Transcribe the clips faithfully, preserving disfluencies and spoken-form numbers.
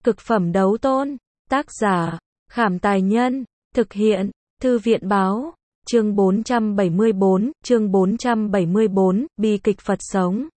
Cực phẩm đấu tôn. Tác giả, Khảm Tài Nhân. Thực hiện, Thư viện Báo. Chương bốn trăm bảy mươi bốn, chương bốn trăm bảy mươi bốn, bi kịch Phật sống.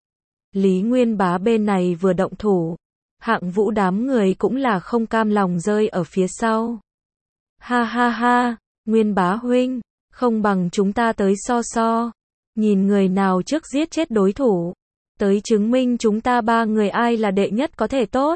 Lý Nguyên Bá bên này vừa động thủ, Hạng Vũ đám người cũng là không cam lòng rơi ở phía sau. Ha ha ha, Nguyên Bá huynh, không bằng chúng ta tới so so, nhìn người nào trước giết chết đối thủ, tới chứng minh chúng ta ba người ai là đệ nhất có thể tốt.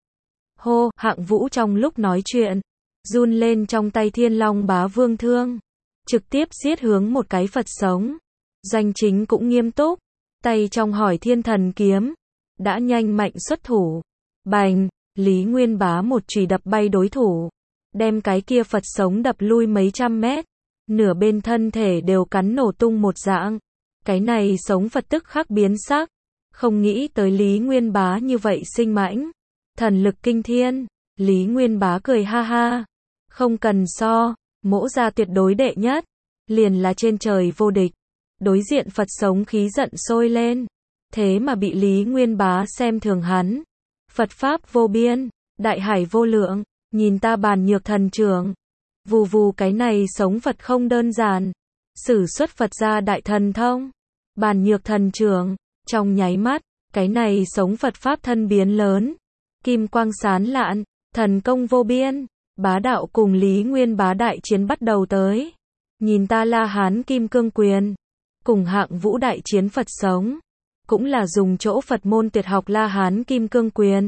Hô, Hạng Vũ trong lúc nói chuyện, run lên trong tay Thiên Long Bá Vương thương, trực tiếp giết hướng một cái Phật sống. Doanh Chính cũng nghiêm túc, tay trong hỏi Thiên Thần kiếm, đã nhanh mạnh xuất thủ. Bành, Lý Nguyên Bá một chùy đập bay đối thủ, đem cái kia Phật sống đập lui mấy trăm mét, nửa bên thân thể đều cắn nổ tung một dạng. Cái này sống Phật tức khắc biến sắc, không nghĩ tới Lý Nguyên Bá như vậy sinh mãnh, thần lực kinh thiên. Lý Nguyên Bá cười ha ha, không cần so, mỗ gia tuyệt đối đệ nhất, liền là trên trời vô địch. Đối diện Phật sống khí giận sôi lên, thế mà bị Lý Nguyên Bá xem thường hắn. Phật pháp vô biên, đại hải vô lượng, nhìn ta bàn nhược thần trưởng. Vù vù, cái này sống Phật không đơn giản, sử xuất Phật gia đại thần thông, bàn nhược thần trưởng. Trong nháy mắt, cái này sống Phật pháp thân biến lớn, kim quang sán lạn, thần công vô biên, bá đạo cùng Lý Nguyên Bá đại chiến bắt đầu tới. Nhìn ta La Hán Kim Cương Quyền, cùng Hạng Vũ đại chiến Phật sống, cũng là dùng chỗ Phật môn tuyệt học La Hán Kim Cương Quyền.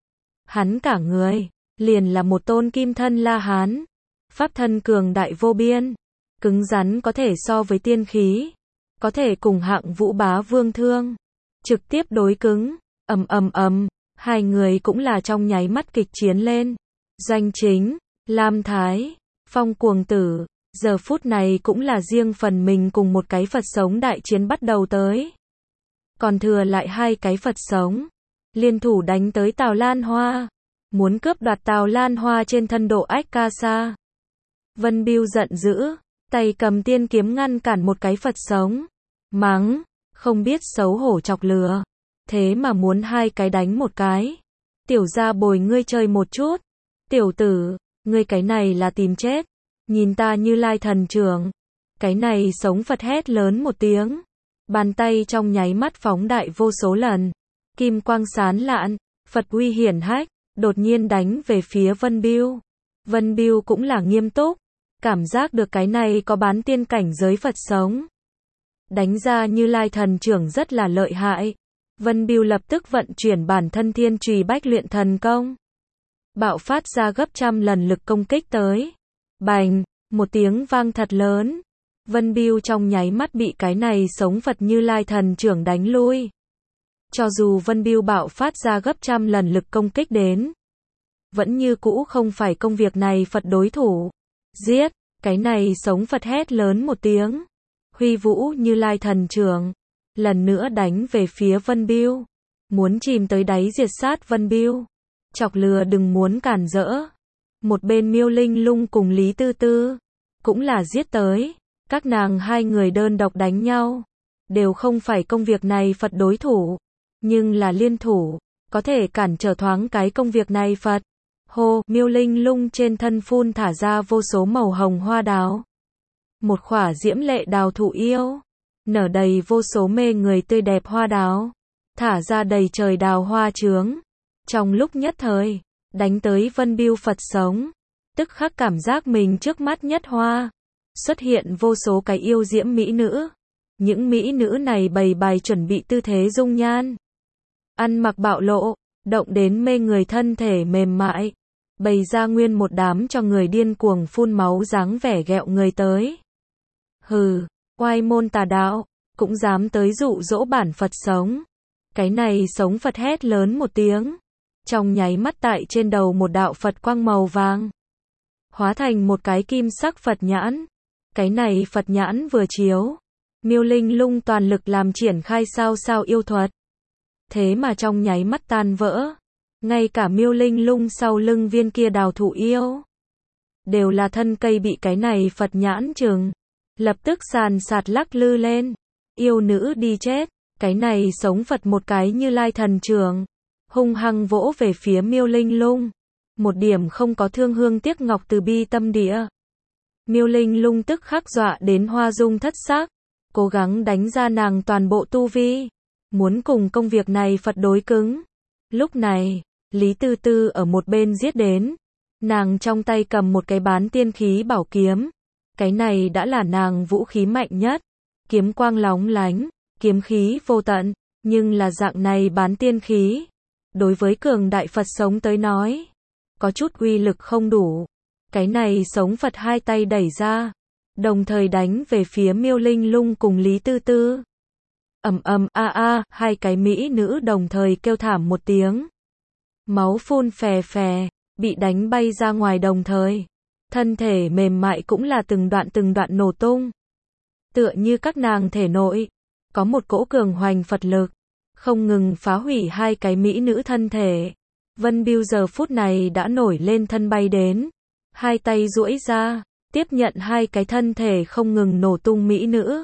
Hắn cả người, liền là một tôn kim thân La Hán, pháp thân cường đại vô biên, cứng rắn có thể so với tiên khí, có thể cùng Hạng Vũ Bá Vương thương, trực tiếp đối cứng, ầm ầm ầm, hai người cũng là trong nháy mắt kịch chiến lên. Doanh Chính, Lam Thái, Phong Cuồng Tử, giờ phút này cũng là riêng phần mình cùng một cái Phật sống đại chiến bắt đầu tới. Còn thừa lại hai cái Phật sống, liên thủ đánh tới Tào Lan Hoa, muốn cướp đoạt Tào Lan Hoa trên thân độ Ách Ca Sa. Vân Bưu giận dữ, tay cầm tiên kiếm ngăn cản một cái Phật sống, mắng, không biết xấu hổ chọc lừa, thế mà muốn hai cái đánh một cái. Tiểu gia bồi ngươi chơi một chút, tiểu tử, ngươi cái này là tìm chết, nhìn ta Như Lai thần trưởng. Cái này sống Phật hét lớn một tiếng, bàn tay trong nháy mắt phóng đại vô số lần, kim quang sán lạn, Phật uy hiển hách, đột nhiên đánh về phía Vân Bưu. Vân Bưu cũng là nghiêm túc, cảm giác được cái này có bán tiên cảnh giới Phật sống, đánh ra Như Lai thần trưởng rất là lợi hại. Vân Bưu lập tức vận chuyển bản thân Thiên Trùy Bách Luyện thần công, bạo phát ra gấp trăm lần lực công kích tới. Bành, một tiếng vang thật lớn, Vân Bưu trong nháy mắt bị cái này sống Phật Như Lai thần trưởng đánh lui. Cho dù Vân Bưu bạo phát ra gấp trăm lần lực công kích đến, vẫn như cũ không phải công việc này Phật đối thủ. Giết, cái này sống Phật hét lớn một tiếng, huy vũ Như Lai thần trưởng, lần nữa đánh về phía Vân Bưu, muốn chìm tới đáy diệt sát Vân Bưu. Chọc lừa đừng muốn cản rỡ. Một bên Miêu Linh Lung cùng Lý Tư Tư, cũng là giết tới. Các nàng hai người đơn độc đánh nhau, đều không phải công việc này Phật đối thủ, nhưng là liên thủ, có thể cản trở thoáng cái công việc này Phật. Hô, Miêu Linh Lung trên thân phun thả ra vô số màu hồng hoa đào. Một khỏa diễm lệ đào thụ yêu, nở đầy vô số mê người tươi đẹp hoa đào, thả ra đầy trời đào hoa chướng. Trong lúc nhất thời, đánh tới Vân Bưu Phật sống, tức khắc cảm giác mình trước mắt nhất hoa, xuất hiện vô số cái yêu diễm mỹ nữ. Những mỹ nữ này bày bài chuẩn bị tư thế dung nhan, ăn mặc bạo lộ, động đến mê người thân thể mềm mại, bày ra nguyên một đám cho người điên cuồng phun máu dáng vẻ ghẹo người tới. Hừ, oai môn tà đạo, cũng dám tới dụ dỗ bản Phật sống. Cái này sống Phật hét lớn một tiếng, trong nháy mắt tại trên đầu một đạo Phật quang màu vàng, hóa thành một cái kim sắc Phật nhãn. Cái này Phật nhãn vừa chiếu, Miêu Linh Lung toàn lực làm triển khai sao sao yêu thuật, thế mà trong nháy mắt tan vỡ. Ngay cả Miêu Linh Lung sau lưng viên kia đào thụ yêu, đều là thân cây bị cái này Phật nhãn chừng, lập tức sàn sạt lắc lư lên. Yêu nữ đi chết, cái này sống Phật một cái Như Lai thần trưởng, hung hăng vỗ về phía Miêu Linh Lung. Một điểm không có thương hương tiếc ngọc từ bi tâm địa. Miêu Linh Lung tức khắc dọa đến hoa dung thất sắc, cố gắng đánh ra nàng toàn bộ tu vi, muốn cùng công việc này Phật đối cứng. Lúc này, Lý Tư Tư ở một bên giết đến, nàng trong tay cầm một cái bán tiên khí bảo kiếm, cái này đã là nàng vũ khí mạnh nhất, kiếm quang lóng lánh, kiếm khí vô tận, nhưng là dạng này bán tiên khí, đối với cường đại Phật sống tới nói, có chút uy lực không đủ. Cái này sống Phật hai tay đẩy ra, đồng thời đánh về phía Miêu Linh Lung cùng Lý Tư Tư. Ầm ầm a a, hai cái mỹ nữ đồng thời kêu thảm một tiếng. Máu phun phè phè, bị đánh bay ra ngoài đồng thời. Thân thể mềm mại cũng là từng đoạn từng đoạn nổ tung. Tựa như các nàng thể nội, có một cỗ cường hoành Phật lực, không ngừng phá hủy hai cái mỹ nữ thân thể. Vân Bưu giờ phút này đã nổi lên thân bay đến, hai tay duỗi ra, tiếp nhận hai cái thân thể không ngừng nổ tung mỹ nữ.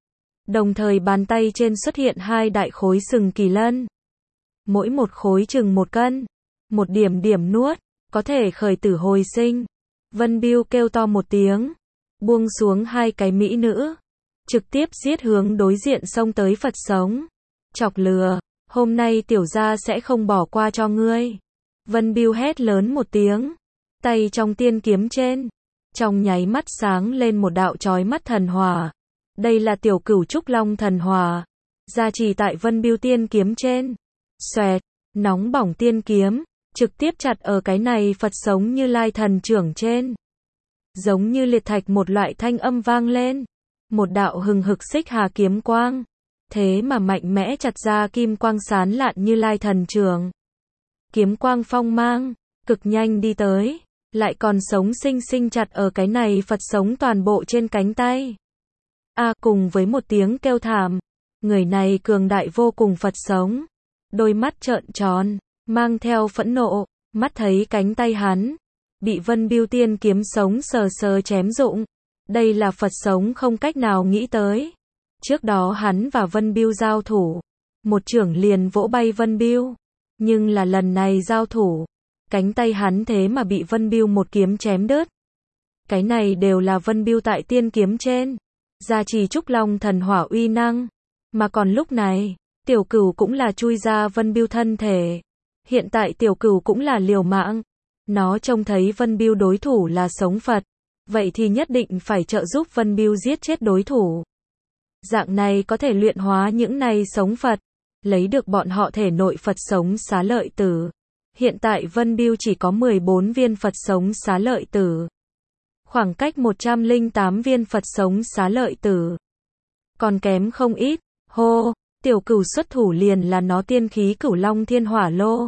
Đồng thời bàn tay trên xuất hiện hai đại khối sừng kỳ lân. Mỗi một khối chừng một cân, một điểm điểm nuốt, có thể khởi tử hồi sinh. Vân Bưu kêu to một tiếng, buông xuống hai cái mỹ nữ, trực tiếp giết hướng đối diện xông tới Phật sống. Chọc lừa, hôm nay tiểu gia sẽ không bỏ qua cho ngươi. Vân Bưu hét lớn một tiếng, tay trong tiên kiếm trên, trong nháy mắt sáng lên một đạo chói mắt thần hỏa. Đây là tiểu cửu trúc long thần hỏa, gia trì tại Vân Bưu tiên kiếm trên. Xoẹt, nóng bỏng tiên kiếm, trực tiếp chặt ở cái này Phật sống Như Lai thần trưởng trên. Giống như liệt thạch một loại thanh âm vang lên, một đạo hừng hực xích hà kiếm quang, thế mà mạnh mẽ chặt ra kim quang sán lạn Như Lai thần trưởng. Kiếm quang phong mang, cực nhanh đi tới, lại còn sống sinh sinh chặt ở cái này Phật sống toàn bộ trên cánh tay. A à, cùng với một tiếng kêu thảm, người này cường đại vô cùng Phật sống, đôi mắt trợn tròn, mang theo phẫn nộ, mắt thấy cánh tay hắn bị Vân Bưu tiên kiếm sống sờ sờ chém rụng. Đây là Phật sống không cách nào nghĩ tới. Trước đó hắn và Vân Bưu giao thủ, một chưởng liền vỗ bay Vân Bưu, nhưng là lần này giao thủ, cánh tay hắn thế mà bị Vân Bưu một kiếm chém đứt. Cái này đều là Vân Bưu tại tiên kiếm trên, gia trì trúc long thần hỏa uy năng, mà còn lúc này, tiểu cửu cũng là chui ra Vân Bưu thân thể. Hiện tại tiểu cửu cũng là liều mạng, nó trông thấy Vân Bưu đối thủ là sống Phật, vậy thì nhất định phải trợ giúp Vân Bưu giết chết đối thủ. Dạng này có thể luyện hóa những này sống Phật, lấy được bọn họ thể nội Phật sống xá lợi tử. Hiện tại Vân Bưu chỉ có mười bốn viên Phật sống xá lợi tử. Khoảng cách một trăm lẻ tám viên Phật sống xá lợi tử. Còn kém không ít, hô, tiểu cửu xuất thủ liền là nó tiên khí Cửu Long Thiên Hỏa Lô.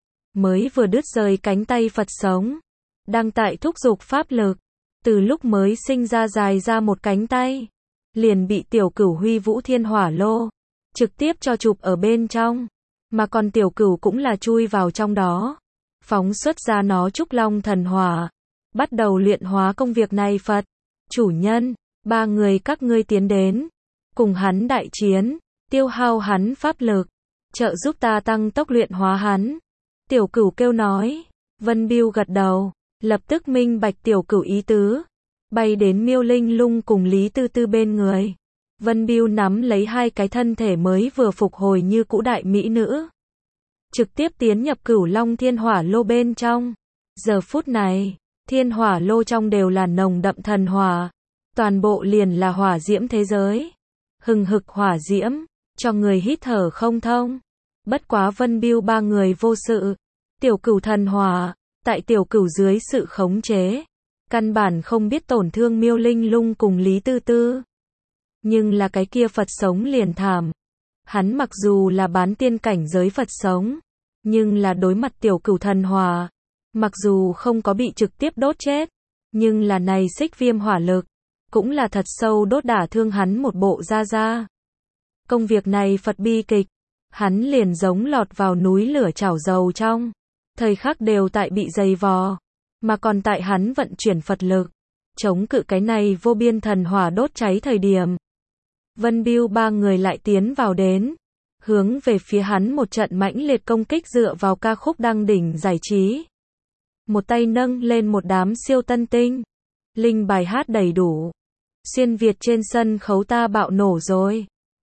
Mới vừa đứt rời cánh tay Phật sống, đang tại thúc giục pháp lực, từ lúc mới sinh ra dài ra một cánh tay, liền bị tiểu cửu huy vũ thiên hỏa lô, trực tiếp cho chụp ở bên trong, mà còn tiểu cửu cũng là chui vào trong đó, phóng xuất ra nó trúc long thần hỏa, bắt đầu luyện hóa công việc này Phật. Chủ nhân, ba người các ngươi tiến đến, cùng hắn đại chiến, tiêu hao hắn pháp lực, trợ giúp ta tăng tốc luyện hóa hắn. Tiểu cửu kêu nói, Vân Bưu gật đầu, lập tức minh bạch tiểu cửu ý tứ, bay đến Miêu Linh Lung cùng Lý Tư Tư bên người. Vân Bưu nắm lấy hai cái thân thể mới vừa phục hồi như cũ đại mỹ nữ, trực tiếp tiến nhập Cửu Long Thiên Hỏa Lô bên trong. Giờ phút này, thiên hỏa lô trong đều là nồng đậm thần hỏa, toàn bộ liền là hỏa diễm thế giới, hừng hực hỏa diễm, cho người hít thở không thông. Bất quá Vân Bưu ba người vô sự, tiểu cửu thần hỏa, tại tiểu cửu dưới sự khống chế, căn bản không biết tổn thương Miêu Linh Lung cùng Lý Tư Tư. Nhưng là cái kia Phật sống liền thảm. Hắn mặc dù là bán tiên cảnh giới Phật sống, nhưng là đối mặt tiểu cửu thần hỏa, mặc dù không có bị trực tiếp đốt chết, nhưng là này xích viêm hỏa lực, cũng là thật sâu đốt đả thương hắn một bộ da da. Công việc này Phật bi kịch, hắn liền giống lọt vào núi lửa chảo dầu trong, thời khắc đều tại bị dày vò, mà còn tại hắn vận chuyển Phật lực, chống cự cái này vô biên thần hỏa đốt cháy thời điểm. Vân Bưu ba người lại tiến vào đến, hướng về phía hắn một trận mãnh liệt công kích dựa vào ca khúc đăng đỉnh giải trí. Một tay nâng lên một đám siêu tân tinh. Linh bài hát đầy đủ. Xuyên Việt trên sân khấu ta bạo nổ rồi.